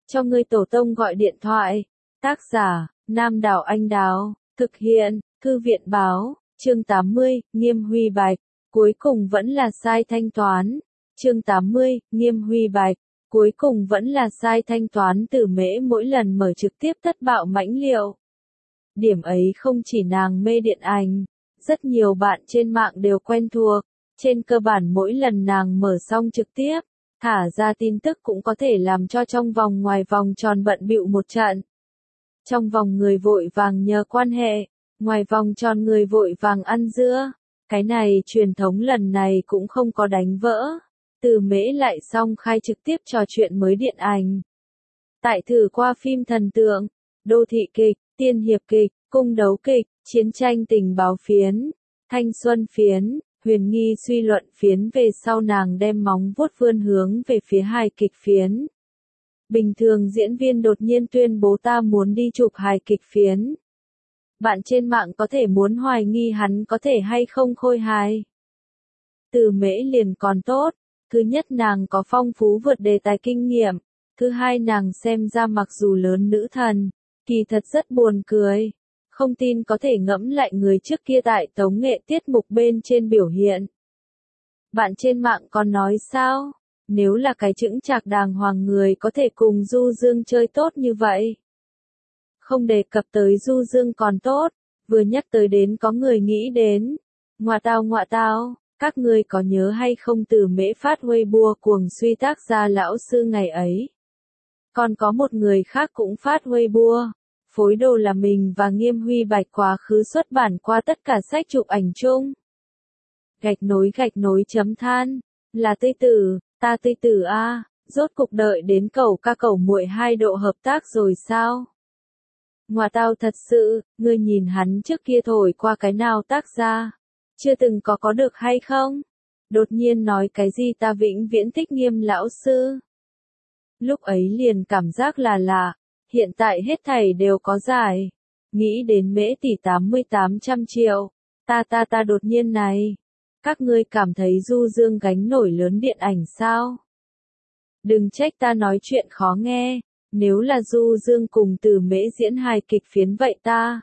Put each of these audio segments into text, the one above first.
cho ngươi tổ tông gọi điện thoại. Tác giả, Nam Đảo Anh Đào, thực hiện, Thư viện Báo, chương 80, Nghiêm Huy Bạch, cuối cùng vẫn là sai thanh toán. Chương 80, Nghiêm Huy Bạch, cuối cùng vẫn là sai thanh toán. Từ Mễ mỗi lần mở trực tiếp thất bạo mãnh liệt. Điểm ấy không chỉ nàng mê điện ảnh, rất nhiều bạn trên mạng đều quen thuộc. Trên cơ bản mỗi lần nàng mở xong trực tiếp, thả ra tin tức cũng có thể làm cho trong vòng ngoài vòng tròn bận bịu một trận. Trong vòng người vội vàng nhờ quan hệ, ngoài vòng tròn người vội vàng ăn dưa. Cái này truyền thống lần này cũng không có đánh vỡ. Từ Mễ lại xong khai trực tiếp trò chuyện mới điện ảnh. Tại thử qua phim thần tượng, đô thị kịch, tiên hiệp kịch, cung đấu kịch, chiến tranh tình báo phiến, thanh xuân phiến, huyền nghi suy luận phiến. Về sau nàng đem móng vuốt vươn hướng về phía hài kịch phiến. Bình thường diễn viên đột nhiên tuyên bố ta muốn đi chụp hài kịch phiến. Bạn trên mạng có thể muốn hoài nghi hắn có thể hay không khôi hài. Từ Mễ liền còn tốt. Thứ nhất nàng có phong phú vượt đề tài kinh nghiệm. Thứ hai nàng xem ra mặc dù lớn nữ thần, kỳ thật rất buồn cười. Không tin có thể ngẫm lại người trước kia tại tống nghệ tiết mục bên trên biểu hiện. Bạn trên mạng còn nói sao? Nếu là cái chững chạc đàng hoàng người có thể cùng Du Dương chơi tốt như vậy. Không đề cập tới Du Dương còn tốt, vừa nhắc tới đến có người nghĩ đến. Ngoạ tao, các ngươi có nhớ hay không Từ Mễ phát Weibo cuồng suy tác gia lão sư ngày ấy. Còn có một người khác cũng phát Weibo, phối đồ là mình và Nghiêm Huy Bạch quá khứ xuất bản qua tất cả sách chụp ảnh chung. Gạch nối chấm than, là Tây Tử, ta Tây Tử a, rốt cục đợi đến cậu ca cậu muội hai độ hợp tác rồi sao? Ngoà tao thật sự, ngươi nhìn hắn trước kia thổi qua cái nào tác gia, chưa từng có được hay không? Đột nhiên nói cái gì ta vĩnh viễn thích Nghiêm lão sư. Lúc ấy liền cảm giác là lạ, hiện tại hết thảy đều có giải. Nghĩ đến Mễ tỷ 800 triệu, ta đột nhiên này. Các ngươi cảm thấy Du Dương gánh nổi lớn điện ảnh sao? Đừng trách ta nói chuyện khó nghe, nếu là Du Dương cùng Từ Mễ diễn hài kịch phiến vậy ta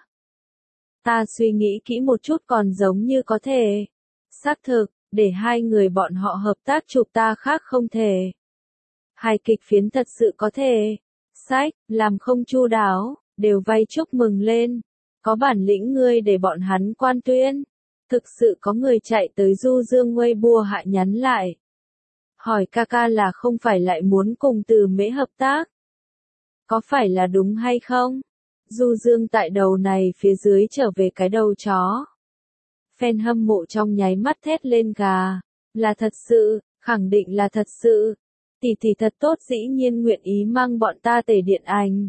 suy nghĩ kỹ một chút còn giống như có thể. Xác thực, để hai người bọn họ hợp tác chụp ta khác không thể. Hài kịch phiến thật sự có thể. Sách, làm không chu đáo, đều vay chúc mừng lên. Có bản lĩnh ngươi để bọn hắn quan tuyên. Thực sự có người chạy tới Du Dương Weibo hạ nhắn lại. Hỏi ca là không phải lại muốn cùng Từ Mễ hợp tác? Có phải là đúng hay không? Du Dương tại đầu này phía dưới trở về cái đầu chó. Fan hâm mộ trong nháy mắt thét lên gà. Là thật sự, khẳng định là thật sự. Tỷ thật tốt dĩ nhiên nguyện ý mang bọn ta tể điện ảnh.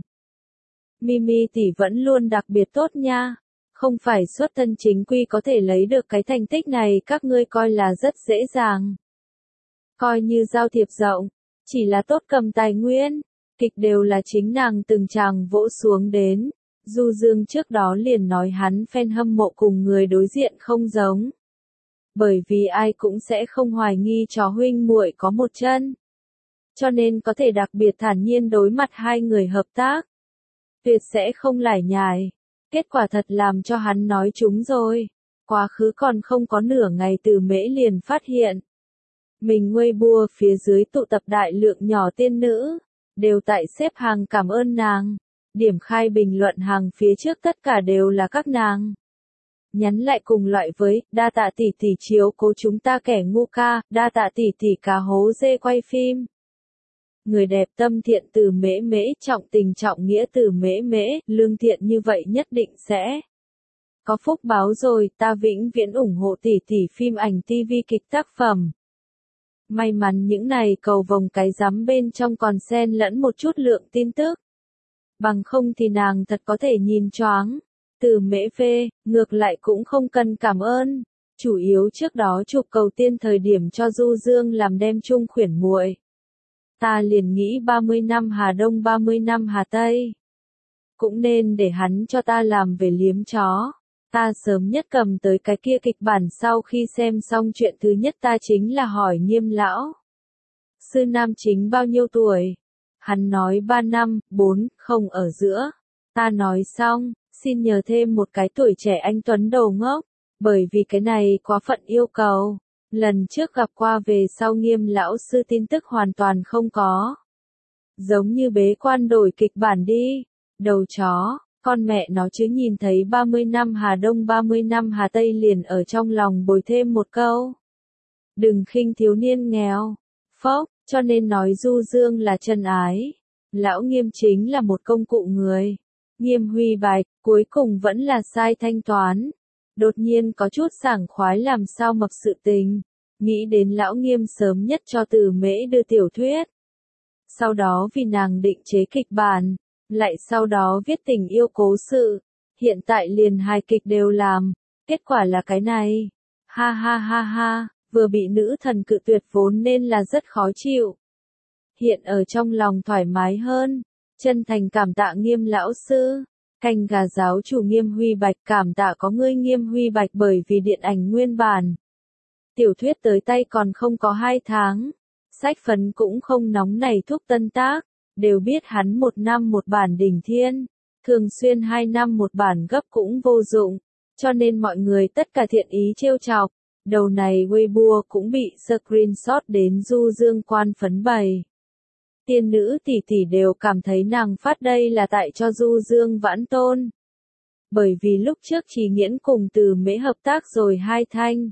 Mimi tỷ vẫn luôn đặc biệt tốt nha. Không phải xuất thân chính quy có thể lấy được cái thành tích này các ngươi coi là rất dễ dàng. Coi như giao thiệp rộng, chỉ là tốt cầm tài nguyên, kịch đều là chính nàng từng tràng vỗ xuống đến. Du Dương trước đó liền nói hắn fan hâm mộ cùng người đối diện không giống. Bởi vì ai cũng sẽ không hoài nghi chó huynh muội có một chân. Cho nên có thể đặc biệt thản nhiên đối mặt hai người hợp tác. Tuyệt sẽ không lải nhải. Kết quả thật làm cho hắn nói trúng rồi. Quá khứ còn không có nửa ngày Từ Mễ liền phát hiện. Mình Weibo phía dưới tụ tập đại lượng nhỏ tiên nữ. Đều tại xếp hàng cảm ơn nàng. Điểm khai bình luận hàng phía trước tất cả đều là các nàng. Nhắn lại cùng loại với, đa tạ tỷ tỷ chiếu cố chúng ta kẻ ngu ca, đa tạ tỷ tỷ cá hố dê quay phim. Người đẹp tâm thiện Từ Mễ trọng tình trọng nghĩa Từ Mễ, lương thiện như vậy nhất định sẽ có phúc báo rồi, ta vĩnh viễn ủng hộ tỷ tỷ phim ảnh TV kịch tác phẩm. May mắn những này cầu vồng cái rắm bên trong còn xen lẫn một chút lượng tin tức. Bằng không thì nàng thật có thể nhìn choáng. Từ Mễ phê, ngược lại cũng không cần cảm ơn. Chủ yếu trước đó chụp Cầu Tiên thời điểm cho Du Dương làm đem chung khuyển muội. Ta liền nghĩ 30 năm Hà Đông 30 năm Hà Tây. Cũng nên để hắn cho ta làm về liếm chó. Ta sớm nhất cầm tới cái kia kịch bản sau khi xem xong chuyện thứ nhất ta chính là hỏi Nghiêm lão. Sư nam chính bao nhiêu tuổi? Hắn nói 3 năm, 4, không ở giữa. Ta nói xong, xin nhờ thêm một cái tuổi trẻ anh Tuấn đầu ngốc, bởi vì cái này quá phận yêu cầu. Lần trước gặp qua về sau Nghiêm lão sư tin tức hoàn toàn không có. Giống như bế quan đổi kịch bản đi. Đầu chó, con mẹ nó chứ nhìn thấy 30 năm Hà Đông 30 năm Hà Tây liền ở trong lòng bồi thêm một câu. Đừng khinh thiếu niên nghèo. Phốc, cho nên nói Du Dương là chân ái. Lão Nghiêm chính là một công cụ người. Nghiêm Huy Bạch, cuối cùng vẫn là sai thanh toán. Đột nhiên có chút sảng khoái làm sao mập sự tình. Nghĩ đến lão Nghiêm sớm nhất cho Từ Mễ đưa tiểu thuyết. Sau đó vì nàng định chế kịch bản, lại sau đó viết tình yêu cố sự. Hiện tại liền hai kịch đều làm, kết quả là cái này. Ha ha ha ha, vừa bị nữ thần cự tuyệt vốn nên là rất khó chịu. Hiện ở trong lòng thoải mái hơn, chân thành cảm tạ Nghiêm lão sư. Canh gà giáo chủ Nghiêm Huy Bạch, cảm tạ có ngươi Nghiêm Huy Bạch, bởi vì điện ảnh nguyên bản. Tiểu thuyết tới tay còn không có 2 tháng. Sách phấn cũng không nóng nảy thúc tân tác. Đều biết hắn 1 năm một bản đỉnh thiên. Thường xuyên 2 năm một bản gấp cũng vô dụng. Cho nên mọi người tất cả thiện ý trêu chọc. Đầu này Weibo cũng bị screenshot đến Du Dương quan phấn bày. Tiên nữ tỷ tỷ đều cảm thấy nàng phát đây là tại cho Du Dương vãn tôn. Bởi vì lúc trước Chỉ Nghiễn cùng Từ Mễ hợp tác rồi 2 thanh.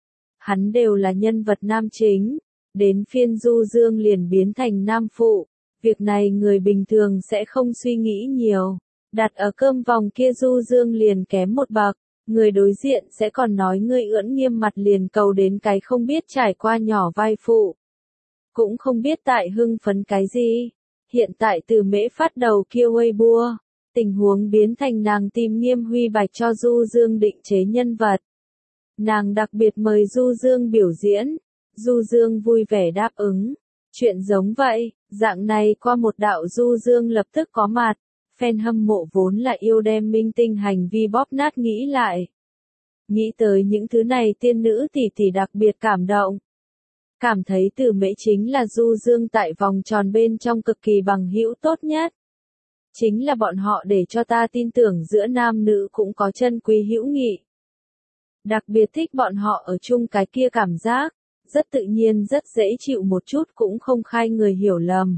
Hắn đều là nhân vật nam chính. Đến phiên Du Dương liền biến thành nam phụ. Việc này người bình thường sẽ không suy nghĩ nhiều. Đặt ở cơm vòng kia Du Dương liền kém một bậc. Người đối diện sẽ còn nói ngươi ưỡn nghiêm mặt liền cầu đến cái không biết trải qua nhỏ vai phụ. Cũng không biết tại hưng phấn cái gì. Hiện tại Từ Mễ phát đầu kia Weibo. Tình huống biến thành nàng tìm Nghiêm Huy Bạch cho Du Dương định chế nhân vật. Nàng đặc biệt mời Du Dương biểu diễn. Du Dương vui vẻ đáp ứng. Chuyện giống vậy, dạng này qua một đạo Du Dương lập tức có mặt. Fan hâm mộ vốn là yêu đem minh tinh hành vi bóp nát nghĩ lại. Nghĩ tới những thứ này tiên nữ tỷ tỷ đặc biệt cảm động. Cảm thấy Từ Mễ chính là Du Dương tại vòng tròn bên trong cực kỳ bằng hữu tốt nhất. Chính là bọn họ để cho ta tin tưởng giữa nam nữ cũng có chân quý hữu nghị. Đặc biệt thích bọn họ ở chung cái kia cảm giác. Rất tự nhiên rất dễ chịu một chút cũng không khai người hiểu lầm.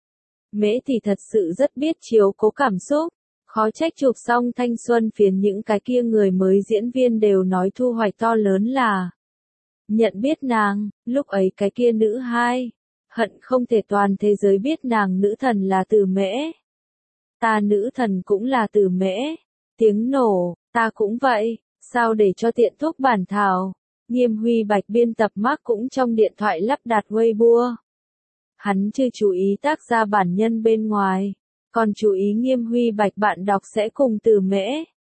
Mễ thì thật sự rất biết chiếu cố cảm xúc. Khó trách chụp xong thanh xuân phiến những cái kia người mới diễn viên đều nói thu hoạch to lớn là. Nhận biết nàng, lúc ấy cái kia nữ hai. Hận không thể toàn thế giới biết nàng nữ thần là Từ Mễ. Ta nữ thần cũng là Từ Mễ. Tiếng nổ, ta cũng vậy, sao để cho tiện thuốc bản thảo. Nghiêm Huy Bạch biên tập Mark cũng trong điện thoại lắp đặt Weibo. Hắn chưa chú ý tác gia bản nhân bên ngoài, còn chú ý Nghiêm Huy Bạch bạn đọc sẽ cùng Từ Mễ.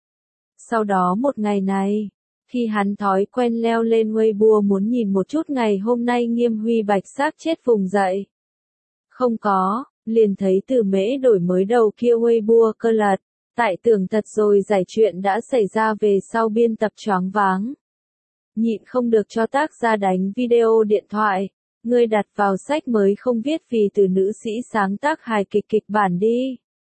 Sau đó một ngày này, khi hắn thói quen leo lên Weibo muốn nhìn một chút ngày hôm nay Nghiêm Huy Bạch xác chết vùng dậy. Không có, liền thấy Từ Mễ đổi mới đầu kia Weibo cơ lật, tại tưởng thật rồi giải chuyện đã xảy ra về sau biên tập choáng váng. Nhịn không được cho tác gia đánh video điện thoại, ngươi đặt vào sách mới không viết vì từ nữ sĩ sáng tác hài kịch kịch bản đi.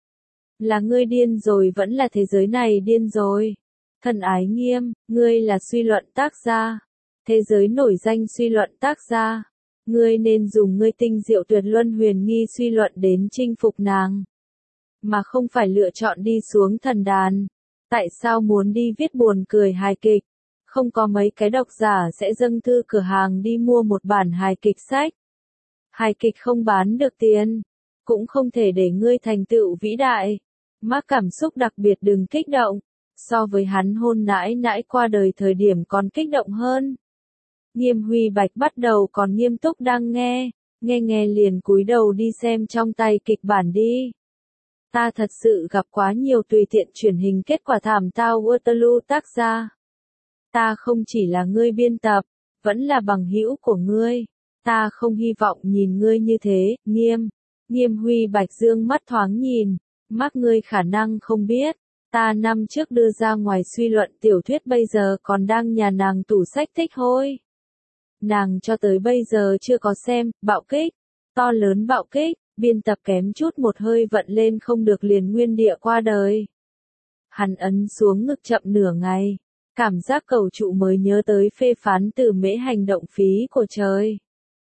Là ngươi điên rồi vẫn là thế giới này điên rồi. Thân ái Nghiêm, ngươi là suy luận tác gia. Thế giới nổi danh suy luận tác gia. Ngươi nên dùng ngươi tinh diệu tuyệt luân huyền nghi suy luận đến chinh phục nàng. Mà không phải lựa chọn đi xuống thần đàn. Tại sao muốn đi viết buồn cười hài kịch? Không có mấy cái độc giả sẽ dâng thư cửa hàng đi mua một bản hài kịch sách. Hài kịch không bán được tiền. Cũng không thể để ngươi thành tựu vĩ đại. Mắc cảm xúc đặc biệt đừng kích động. So với hắn hôn nãi nãi qua đời thời điểm còn kích động hơn. Nghiêm Huy Bạch bắt đầu còn nghiêm túc đang nghe. Nghe liền cúi đầu đi xem trong tay kịch bản đi. Ta thật sự gặp quá nhiều tùy tiện truyền hình kết quả thảm tao Waterloo tác gia. Ta không chỉ là ngươi biên tập, vẫn là bằng hữu của ngươi. Ta không hy vọng nhìn ngươi như thế, Nghiêm Huy Bạch dương mắt thoáng nhìn, mắt ngươi khả năng không biết. Ta năm trước đưa ra ngoài suy luận tiểu thuyết bây giờ còn đang nhà nàng tủ sách thích hôi. Nàng cho tới bây giờ chưa có xem, bạo kích, to lớn bạo kích, Biên tập kém chút một hơi vận lên không được liền nguyên địa qua đời. Hắn ấn xuống ngực chậm nửa ngày, cảm giác cầu trụ mới nhớ tới phê phán từ mễ hành động phí của trời.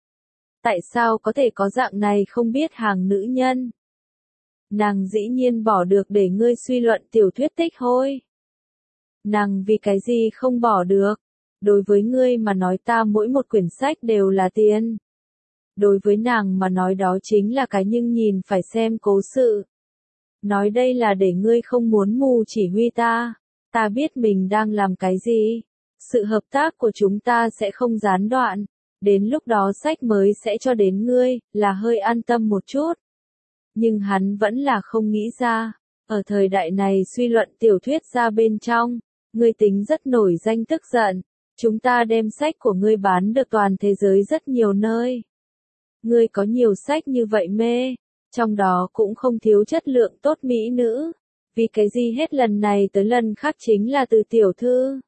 Tại sao có thể có dạng này không biết hàng nữ nhân? Nàng dĩ nhiên bỏ được để ngươi suy luận tiểu thuyết tích hôi. Nàng vì cái gì không bỏ được? Đối với ngươi mà nói ta mỗi một quyển sách đều là tiền. Đối với nàng mà nói đó chính là cái nhưng nhìn phải xem cố sự. Nói đây là để ngươi không muốn mù chỉ huy ta. Ta biết mình đang làm cái gì. Sự hợp tác của chúng ta sẽ không gián đoạn. Đến lúc đó sách mới sẽ cho đến ngươi, là hơi an tâm một chút. Nhưng hắn vẫn là không nghĩ ra. Ở thời đại này suy luận tiểu thuyết ra bên trong. Ngươi tính rất nổi danh tức giận. Chúng ta đem sách của ngươi bán được toàn thế giới rất nhiều nơi. Ngươi có nhiều sách như vậy mê. Trong đó cũng không thiếu chất lượng tốt mỹ nữ. Vì cái gì hết lần này tới lần khác chính là từ tiểu thư.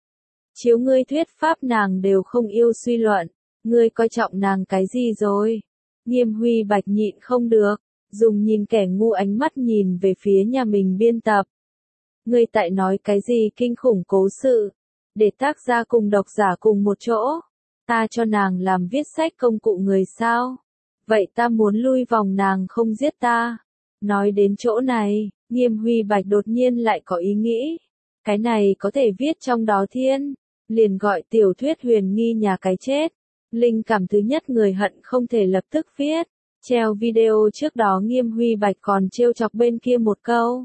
Chiếu ngươi thuyết pháp nàng đều không yêu suy luận. Ngươi coi trọng nàng cái gì rồi? Nghiêm Huy Bạch nhịn không được. Dùng nhìn kẻ ngu ánh mắt nhìn về phía nhà mình biên tập. Ngươi tại nói cái gì kinh khủng cố sự. Để tác gia cùng độc giả cùng một chỗ. Ta cho nàng làm viết sách công cụ người sao? Vậy ta muốn lui vòng nàng không giết ta. Nói đến chỗ này, Nghiêm Huy Bạch đột nhiên lại có ý nghĩ. Cái này có thể viết trong đó thiên. Liền gọi tiểu thuyết huyền nghi nhà cái chết. Linh cảm thứ nhất người hận không thể lập tức viết. Treo video trước đó Nghiêm Huy Bạch còn trêu chọc bên kia một câu.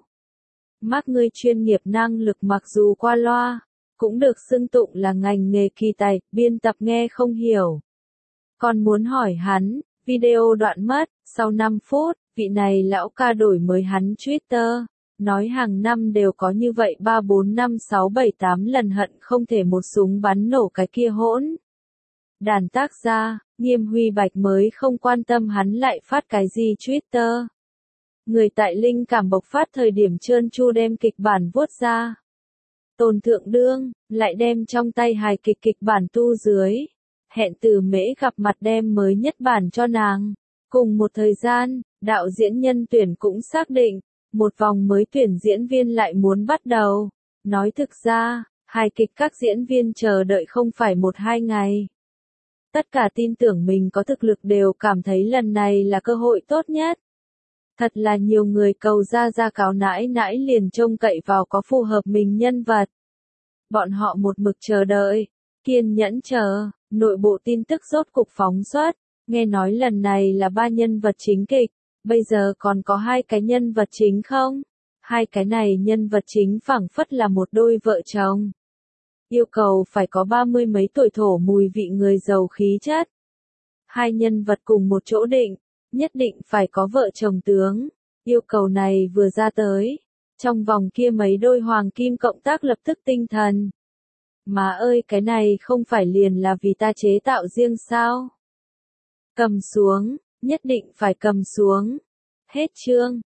Mắc ngươi chuyên nghiệp năng lực mặc dù qua loa. Cũng được xưng tụng là ngành nghề kỳ tài, biên tập nghe không hiểu. Còn muốn hỏi hắn, video đoạn mất, sau 5 phút, vị này lão ca đổi mới hắn Twitter, nói hàng năm đều có như vậy 3 4 5 6 7 8 lần hận không thể một súng bắn nổ cái kia hỗn. Đàn tác gia, Nghiêm Huy Bạch mới không quan tâm hắn lại phát cái gì Twitter. Người tại linh cảm bộc phát thời điểm trơn tru đem kịch bản vuốt ra. Tôn Thượng Đương, lại đem trong tay hài kịch bản tu dưới. Hẹn từ mễ gặp mặt đem mới nhất bản cho nàng. Cùng một thời gian, đạo diễn nhân tuyển cũng xác định, một vòng mới tuyển diễn viên lại muốn bắt đầu. Nói thực ra, hài kịch các diễn viên chờ đợi không phải 1-2 ngày. Tất cả tin tưởng mình có thực lực đều cảm thấy lần này là cơ hội tốt nhất. Thật là nhiều người cầu ra cáo nãi nãi liền trông cậy vào có phù hợp mình nhân vật. Bọn họ một mực chờ đợi, kiên nhẫn chờ, nội bộ tin tức rốt cục phóng xuất, nghe nói lần này là 3 nhân vật chính kịch, bây giờ còn có 2 cái nhân vật chính không? 2 cái này nhân vật chính phảng phất là một đôi vợ chồng. Yêu cầu phải có 30 mấy tuổi thổ mùi vị người giàu khí chất. 2 nhân vật cùng một chỗ định. Nhất định phải có vợ chồng tướng. Yêu cầu này vừa ra tới. Trong vòng kia mấy đôi hoàng kim cộng tác lập tức tinh thần. Má ơi cái này không phải liền là vì ta chế tạo riêng sao? Cầm xuống, nhất định phải cầm xuống. Hết chương.